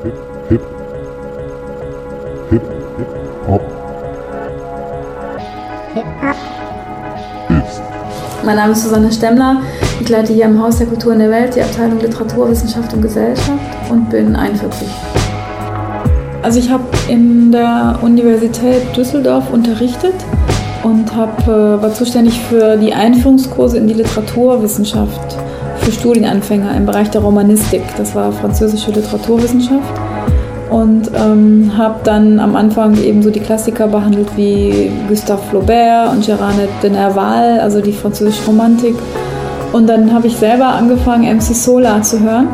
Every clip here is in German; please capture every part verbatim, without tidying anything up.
Hip, Hip, Hop. Hip-Hop ist. Mein Name ist Susanne Stemmler. Ich leite hier am Haus der Kultur in der Welt die Abteilung Literatur, Wissenschaft und Gesellschaft und bin einundvierzig. Also ich habe in der Universität Düsseldorf unterrichtet und hab, war zuständig für die Einführungskurse in die Literaturwissenschaft für Studienanfänger im Bereich der Romanistik. Das war französische Literaturwissenschaft. Und ähm, habe dann am Anfang eben so die Klassiker behandelt wie Gustave Flaubert und Gérard de Nerval, also die französische Romantik. Und dann habe ich selber angefangen, M C Solar zu hören,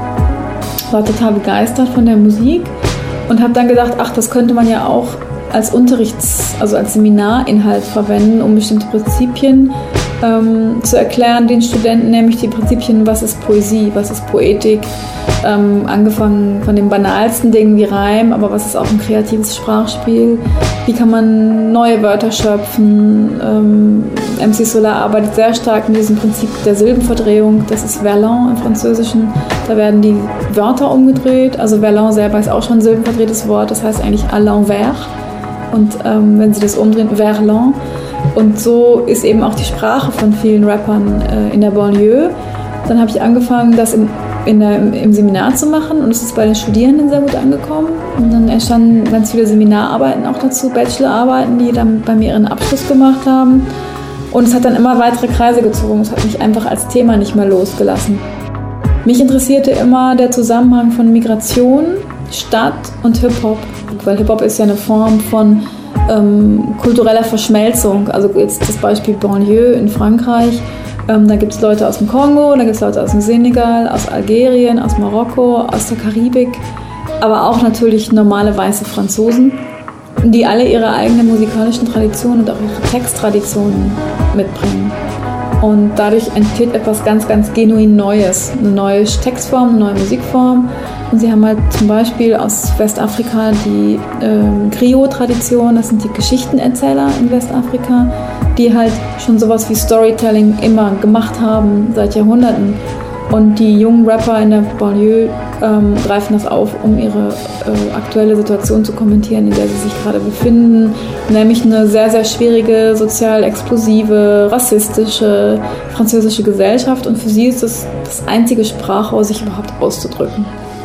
war total begeistert von der Musik und habe dann gedacht, ach, das könnte man ja auch als Unterrichts-, also als Seminarinhalt verwenden, um bestimmte Prinzipien ähm, zu erklären den Studenten, nämlich die Prinzipien, was ist Poesie, was ist Poetik, ähm, angefangen von den banalsten Dingen wie Reim, aber was ist auch ein kreatives Sprachspiel, wie kann man neue Wörter schöpfen. ähm, M C Solar arbeitet sehr stark mit diesem Prinzip der Silbenverdrehung, das ist Verlan im Französischen, da werden die Wörter umgedreht, also Verlan selber ist auch schon ein silbenverdrehtes Wort, das heißt eigentlich à l'envers. Und ähm, wenn sie das umdrehen, Verlan. Und so ist eben auch die Sprache von vielen Rappern äh, in der Banlieue. Dann habe ich angefangen, das im, in der, im, im Seminar zu machen und es ist bei den Studierenden sehr gut angekommen. Und dann entstanden ganz viele Seminararbeiten auch dazu, Bachelorarbeiten, die dann bei mir ihren Abschluss gemacht haben. Und es hat dann immer weitere Kreise gezogen. Es hat mich einfach als Thema nicht mehr losgelassen. Mich interessierte immer der Zusammenhang von Migration, Stadt und Hip-Hop. Weil Hip-Hop ist ja eine Form von ähm, kultureller Verschmelzung. Also jetzt das Beispiel Banlieue in Frankreich. Ähm, da gibt es Leute aus dem Kongo, da gibt es Leute aus dem Senegal, aus Algerien, aus Marokko, aus der Karibik. Aber auch natürlich normale weiße Franzosen, die alle ihre eigenen musikalischen Traditionen und auch ihre Texttraditionen mitbringen. Und dadurch entsteht etwas ganz, ganz genuin Neues. Eine neue Textform, eine neue Musikform. Und sie haben halt zum Beispiel aus Westafrika die ähm, Griot-Tradition, das sind die Geschichtenerzähler in Westafrika, die halt schon sowas wie Storytelling immer gemacht haben, seit Jahrhunderten. Und die jungen Rapper in der Banlieue ähm, greifen das auf, um ihre äh, aktuelle Situation zu kommentieren, in der sie sich gerade befinden. Nämlich eine sehr, sehr schwierige, sozial explosive, rassistische, französische Gesellschaft. Und für sie ist das das einzige Sprachrohr, sich überhaupt auszudrücken.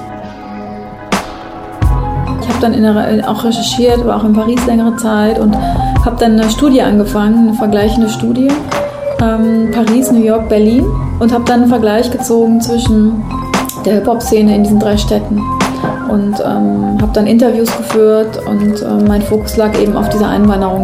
Ich habe dann in der, auch recherchiert, war auch in Paris längere Zeit und habe dann eine Studie angefangen, eine vergleichende Studie. Ähm, Paris, New York, Berlin. Und habe dann einen Vergleich gezogen zwischen der Hip-Hop-Szene in diesen drei Städten. Und ähm, habe dann Interviews geführt und ähm, mein Fokus lag eben auf dieser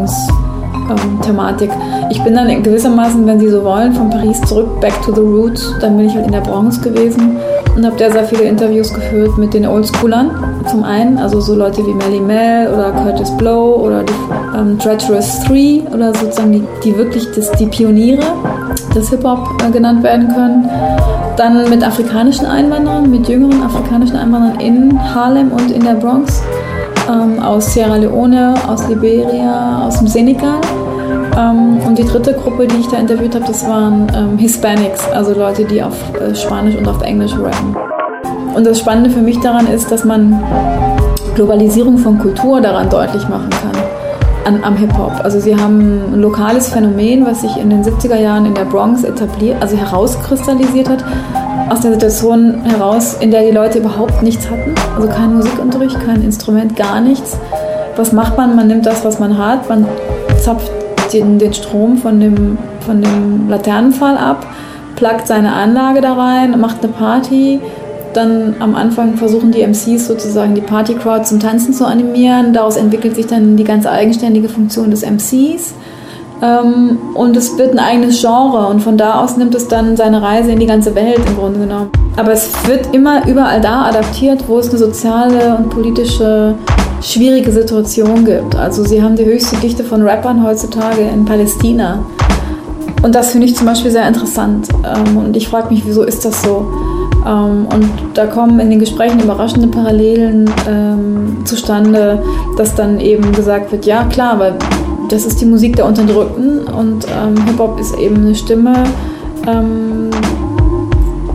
Einwanderungsthematik. Ähm, ich bin dann gewissermaßen, wenn Sie so wollen, von Paris zurück, back to the roots. Dann bin ich halt in der Bronx gewesen und habe da sehr viele Interviews geführt mit den Oldschoolern. Zum einen, also so Leute wie Melly Mel oder Curtis Blow oder die ähm, Treacherous Three oder sozusagen die, die wirklich das, die Pioniere des Hip-Hop äh, genannt werden können. Dann mit afrikanischen Einwanderern, mit jüngeren afrikanischen Einwanderern in Harlem und in der Bronx, ähm, aus Sierra Leone, aus Liberia, aus dem Senegal. Ähm, und die dritte Gruppe, die ich da interviewt habe, das waren ähm, Hispanics, also Leute, die auf äh, Spanisch und auf Englisch rappen. Und das Spannende für mich daran ist, dass man Globalisierung von Kultur daran deutlich machen kann. An, am Hip-Hop. Also sie haben ein lokales Phänomen, was sich in den siebziger Jahren in der Bronx etabliert, also herauskristallisiert hat, aus der Situation heraus, in der die Leute überhaupt nichts hatten, also kein Musikunterricht, kein Instrument, gar nichts. Was macht man? Man nimmt das, was man hat, man zapft den, den Strom von dem, von dem Laternenpfahl ab, pluggt seine Anlage da rein, macht eine Party. Dann am Anfang versuchen die M Cs sozusagen die Party-Crowd zum Tanzen zu animieren. Daraus entwickelt sich dann die ganz eigenständige Funktion des M Cs. Ähm, und es wird ein eigenes Genre und von da aus nimmt es dann seine Reise in die ganze Welt im Grunde genommen. Aber es wird immer überall da adaptiert, wo es eine soziale und politische schwierige Situation gibt. Also sie haben die höchste Dichte von Rappern heutzutage in Palästina. Und das finde ich zum Beispiel sehr interessant. Ähm, und ich frage mich, wieso ist das so? Um, und da kommen in den Gesprächen überraschende Parallelen ähm, zustande, dass dann eben gesagt wird, ja klar, weil das ist die Musik der Unterdrückten und ähm, Hip-Hop ist eben eine Stimme, ähm,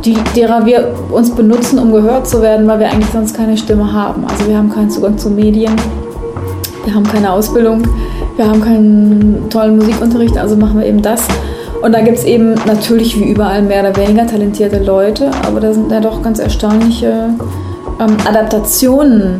die, derer wir uns benutzen, um gehört zu werden, weil wir eigentlich sonst keine Stimme haben. Also wir haben keinen Zugang zu Medien, wir haben keine Ausbildung, wir haben keinen tollen Musikunterricht, also machen wir eben das. Und da gibt es eben natürlich wie überall mehr oder weniger talentierte Leute, aber da sind ja doch ganz erstaunliche ähm, Adaptationen,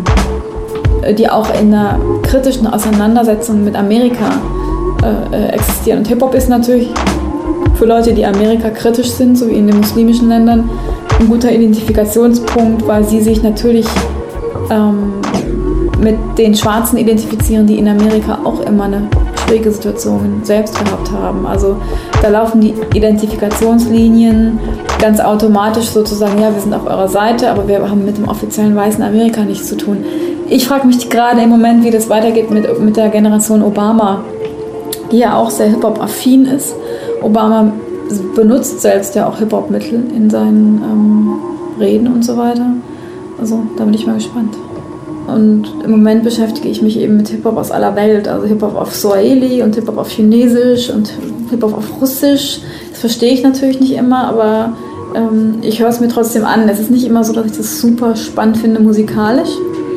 die auch in einer kritischen Auseinandersetzung mit Amerika äh, existieren. Und Hip-Hop ist natürlich für Leute, die Amerika kritisch sind, so wie in den muslimischen Ländern, ein guter Identifikationspunkt, weil sie sich natürlich ähm, mit den Schwarzen identifizieren, die in Amerika auch immer eine schwierige Situation selbst gehabt haben. Also da laufen die Identifikationslinien ganz automatisch sozusagen, ja, wir sind auf eurer Seite, aber wir haben mit dem offiziellen weißen Amerika nichts zu tun. Ich frage mich gerade im Moment, wie das weitergeht mit, mit der Generation Obama, die ja auch sehr Hip-Hop-affin ist. Obama benutzt selbst ja auch Hip-Hop-Mittel in seinen ähm, Reden und so weiter. Also da bin ich mal gespannt. Und im Moment beschäftige ich mich eben mit Hip-Hop aus aller Welt. Also Hip-Hop auf Swahili und Hip-Hop auf Chinesisch und Hip-Hop auf Russisch. Das verstehe ich natürlich nicht immer, aber ähm, ich höre es mir trotzdem an. Es ist nicht immer so, dass ich das super spannend finde musikalisch.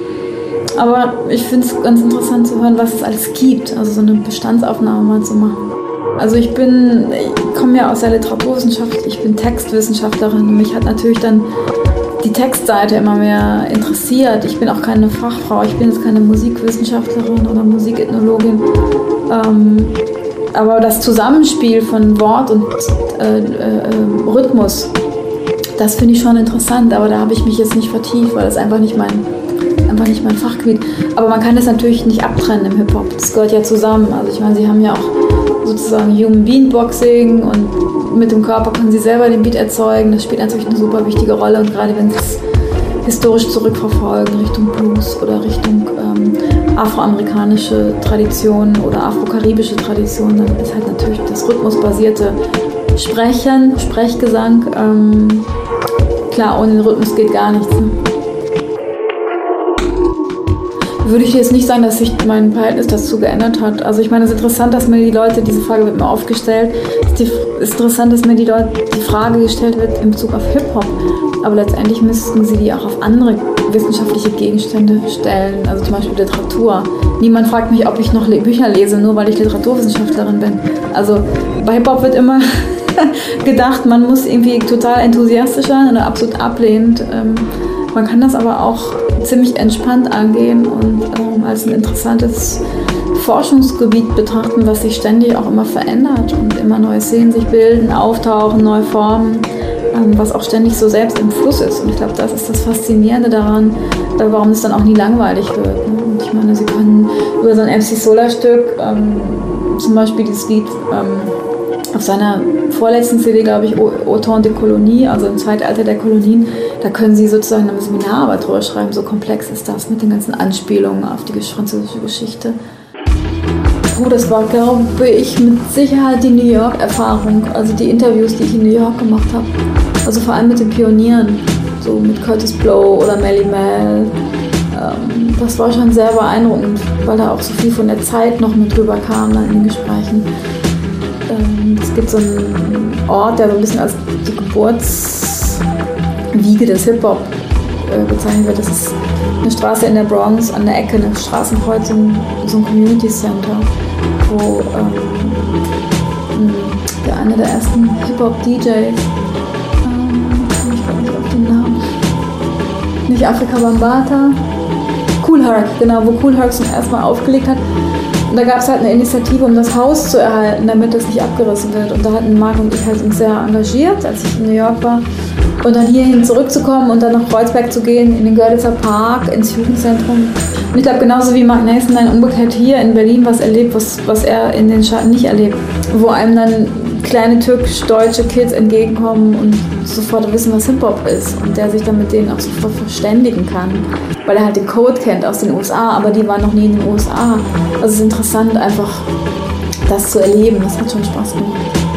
Aber ich finde es ganz interessant zu hören, was es alles gibt. Also so eine Bestandsaufnahme mal zu machen. Also ich bin, ich komme ja aus der Literaturwissenschaft, ich bin Textwissenschaftlerin. Und mich hat natürlich dann die Textseite immer mehr interessiert. Ich bin auch keine Fachfrau, ich bin jetzt keine Musikwissenschaftlerin oder Musikethnologin. Ähm, aber das Zusammenspiel von Wort und äh, äh, Rhythmus, das finde ich schon interessant. Aber da habe ich mich jetzt nicht vertieft, weil das einfach nicht mein, einfach nicht mein Fachgebiet. Aber man kann das natürlich nicht abtrennen im Hip-Hop. Das gehört ja zusammen. Also ich meine, sie haben ja auch sozusagen Human Beatboxing und mit dem Körper können sie selber den Beat erzeugen. Das spielt natürlich eine super wichtige Rolle und gerade wenn sie es historisch zurückverfolgen Richtung Blues oder Richtung ähm, afroamerikanische Traditionen oder afrokaribische Traditionen, dann ist halt natürlich das rhythmusbasierte Sprechen, Sprechgesang, ähm, klar, ohne den Rhythmus geht gar nichts. Ne? Würde ich jetzt nicht sagen, dass sich mein Verhältnis dazu geändert hat. Also ich meine, es ist interessant, dass mir die Leute, diese Frage wird mir aufgestellt, es ist interessant, dass mir die Leute die Frage gestellt wird in Bezug auf Hip-Hop. Aber letztendlich müssten sie die auch auf andere wissenschaftliche Gegenstände stellen, also zum Beispiel Literatur. Niemand fragt mich, ob ich noch Bücher lese, nur weil ich Literaturwissenschaftlerin bin. Also bei Hip-Hop wird immer gedacht, man muss irgendwie total enthusiastisch sein oder absolut ablehnend. Man kann das aber auch ziemlich entspannt angehen und ähm, als ein interessantes Forschungsgebiet betrachten, was sich ständig auch immer verändert und immer neue Szenen sich bilden, auftauchen, neue Formen, ähm, was auch ständig so selbst im Fluss ist. Und ich glaube, das ist das Faszinierende daran, äh, warum es dann auch nie langweilig wird. Ne? Und ich meine, Sie können über so ein M C Solar-Stück, ähm, zum Beispiel dieses Lied, ähm, auf seiner vorletzten C D, glaube ich, Au temps de Colonie, also im Zeitalter der Kolonien, da können Sie sozusagen eine Seminararbeit drüber schreiben, so komplex ist das mit den ganzen Anspielungen auf die französische Geschichte. Oh, das war, glaube ich, mit Sicherheit die New York-Erfahrung, also die Interviews, die ich in New York gemacht habe. Also vor allem mit den Pionieren, so mit Curtis Blow oder Melly Mel. Ähm, das war schon sehr beeindruckend, weil da auch so viel von der Zeit noch mit drüber kam dann in den Gesprächen. Es gibt so einen Ort, der so ein bisschen als die Geburtswiege des Hip-Hop äh, bezeichnet wird. Das ist eine Straße in der Bronx, an der Ecke, eine Straßenkreuzung, so ein Community Center, wo ähm, der einer der ersten Hip-Hop-D Js, ähm, ich komme nicht auf den Namen, nicht Afrika Bambaataa, Kool Herc, genau, wo Kool Herc zum ersten Mal aufgelegt hat. Und da gab es halt eine Initiative, um das Haus zu erhalten, damit es nicht abgerissen wird. Und da hatten Marc und ich halt uns sehr engagiert, als ich in New York war. Und dann hierhin zurückzukommen und dann nach Kreuzberg zu gehen, in den Görlitzer Park, ins Jugendzentrum. Und ich glaube, genauso wie Mark Nason umgekehrt hier in Berlin was erlebt, was, was er in den Staaten nicht erlebt. Wo einem dann kleine türkisch-deutsche Kids entgegenkommen und sofort wissen, was Hip-Hop ist. Und der sich dann mit denen auch sofort verständigen kann. Weil er halt den Code kennt aus den U S A, aber die waren noch nie in den U S A. Also es ist interessant, einfach das zu erleben. Das hat schon Spaß gemacht.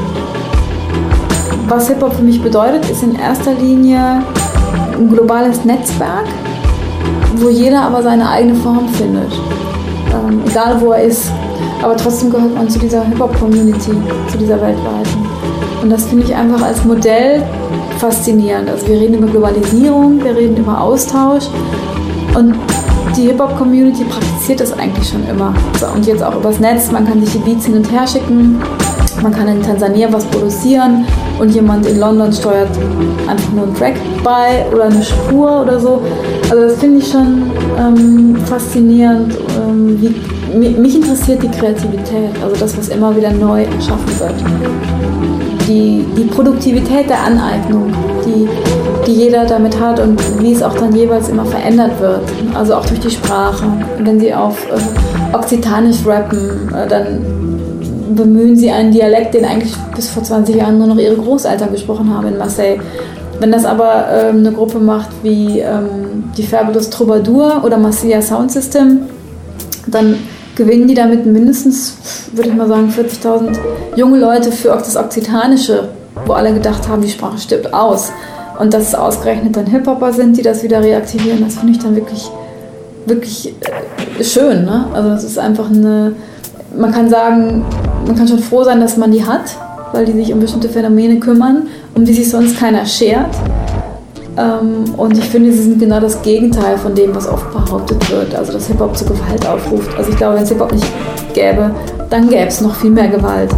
Was Hip-Hop für mich bedeutet, ist in erster Linie ein globales Netzwerk, wo jeder aber seine eigene Form findet. Ähm, egal wo er ist. Aber trotzdem gehört man zu dieser Hip-Hop-Community, zu dieser weltweiten. Und das finde ich einfach als Modell faszinierend. Also wir reden über Globalisierung, wir reden über Austausch und die Hip-Hop-Community praktiziert das eigentlich schon immer. So, und jetzt auch übers Netz, man kann sich die Beats hin und her schicken, man kann in Tansania was produzieren und jemand in London steuert einfach nur einen Track bei oder eine Spur oder so. Also das finde ich schon ähm, faszinierend. Ähm, wie, mich interessiert die Kreativität, also das, was immer wieder neu erschaffen wird. Die, die Produktivität der Aneignung, die, die jeder damit hat und wie es auch dann jeweils immer verändert wird. Also auch durch die Sprache. Wenn sie auf äh, Okzitanisch rappen, äh, dann bemühen sie einen Dialekt, den eigentlich bis vor zwanzig Jahren nur noch ihre Großeltern gesprochen haben in Marseille. Wenn das aber ähm, eine Gruppe macht wie ähm, die Fabulous Troubadour oder Marseilla Sound System, dann gewinnen die damit mindestens, würde ich mal sagen, vierzigtausend junge Leute für das Okzitanische, wo alle gedacht haben, die Sprache stirbt aus. Und dass es ausgerechnet dann Hip-Hopper sind, die das wieder reaktivieren, das finde ich dann wirklich, wirklich schön. Ne? Also das ist einfach eine, man kann sagen, man kann schon froh sein, dass man die hat, weil die sich um bestimmte Phänomene kümmern, um die sich sonst keiner schert. Und ich finde, sie sind genau das Gegenteil von dem, was oft behauptet wird, also dass Hip-Hop zu Gewalt aufruft. Also ich glaube, wenn es Hip-Hop nicht gäbe, dann gäbe es noch viel mehr Gewalt.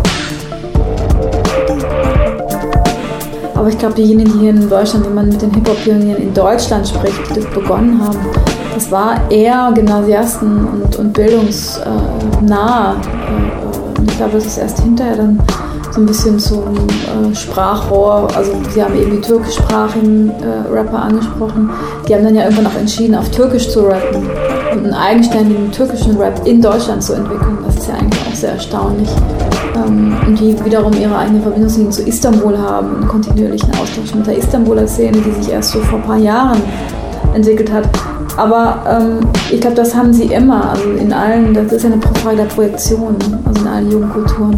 Aber ich glaube, diejenigen, die hier in Deutschland, wenn man mit den Hip-Hop-Pionieren in Deutschland spricht, die das begonnen haben, das war eher Gymnasiasten und, und bildungsnah. Und ich glaube, das ist erst hinterher dann so ein bisschen zum äh, Sprachrohr, also sie haben eben die türkischsprachigen äh, Rapper angesprochen, die haben dann ja irgendwann auch entschieden, auf Türkisch zu rappen und einen eigenständigen türkischen Rap in Deutschland zu entwickeln. Das ist ja eigentlich auch sehr erstaunlich. Ähm, und die wiederum ihre eigene Verbindungslinie zu Istanbul haben, einen kontinuierlichen Austausch mit der Istanbuler Szene, die sich erst so vor ein paar Jahren entwickelt hat. Aber ähm, ich glaube, das haben sie immer, also in allen, das ist ja eine Frage der Projektion, also in allen Jugendkulturen.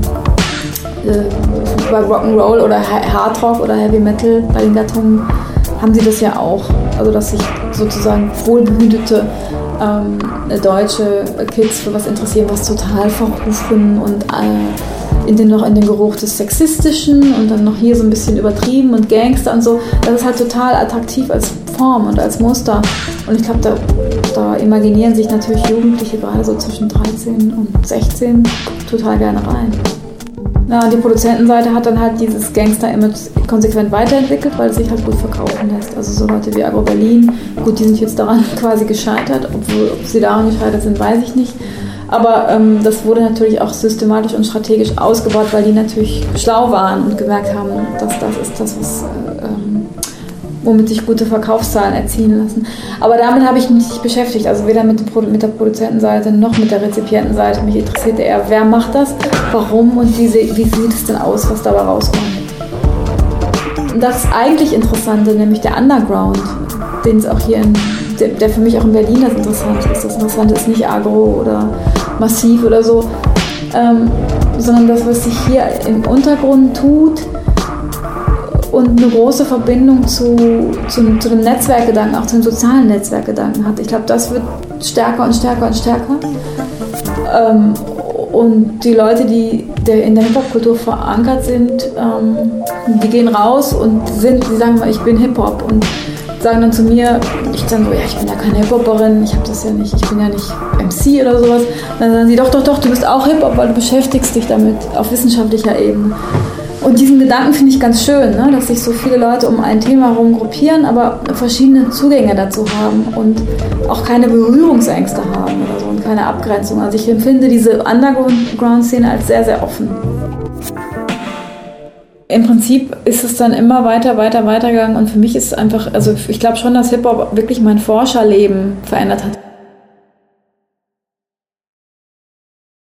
Bei Rock'n'Roll oder Hardrock oder Heavy Metal, bei den Gattungen, haben sie das ja auch. Also dass sich sozusagen wohlbehütete ähm, deutsche Kids für was interessieren, was total verrufen und äh, in den, noch in den Geruch des Sexistischen und dann noch hier so ein bisschen übertrieben und Gangster und so. Das ist halt total attraktiv als Form und als Muster. Und ich glaube, da, da imaginieren sich natürlich Jugendliche gerade so zwischen dreizehn und sechzehn total gerne rein. Ja, die Produzentenseite hat dann halt dieses Gangster-Image konsequent weiterentwickelt, weil es sich halt gut verkaufen lässt. Also so Leute wie Agro Berlin, gut, die sind jetzt daran quasi gescheitert, obwohl ob sie daran gescheitert sind, weiß ich nicht. Aber ähm, das wurde natürlich auch systematisch und strategisch ausgebaut, weil die natürlich schlau waren und gemerkt haben, dass das ist das, was, äh, ähm, womit sich gute Verkaufszahlen erzielen lassen. Aber damit habe ich mich nicht beschäftigt, also weder mit, dem, mit der Produzentenseite noch mit der Rezipientenseite. Mich interessierte eher, wer macht das, warum und wie, wie sieht es denn aus, was dabei rauskommt. Und das eigentlich Interessante, nämlich der Underground, den es auch hier in, der, der für mich auch in Berlin das Interessante ist. Das Interessante ist nicht Agro oder Massiv oder so, ähm, sondern das, was sich hier im Untergrund tut, und eine große Verbindung zu, zu, zu dem Netzwerkgedanken, auch zu dem sozialen Netzwerkgedanken hat. Ich glaube, das wird stärker und stärker und stärker. Ähm, und die Leute, die der, in der Hip-Hop-Kultur verankert sind, ähm, die gehen raus und sind, die sagen mal, ich bin Hip-Hop und sagen dann zu mir, ich dann so, ja, ich bin ja keine Hip-Hopperin, ich habe das ja nicht, ich bin ja nicht M C oder sowas. Dann sagen sie, doch, doch, doch, du bist auch Hip-Hop, weil du beschäftigst dich damit auf wissenschaftlicher Ebene. Und diesen Gedanken finde ich ganz schön, ne? Dass sich so viele Leute um ein Thema herum gruppieren, aber verschiedene Zugänge dazu haben und auch keine Berührungsängste haben oder so und keine Abgrenzung. Also ich empfinde diese Underground-Szene als sehr, sehr offen. Im Prinzip ist es dann immer weiter, weiter, weiter gegangen und für mich ist es einfach, also ich glaube schon, dass Hip-Hop wirklich mein Forscherleben verändert hat.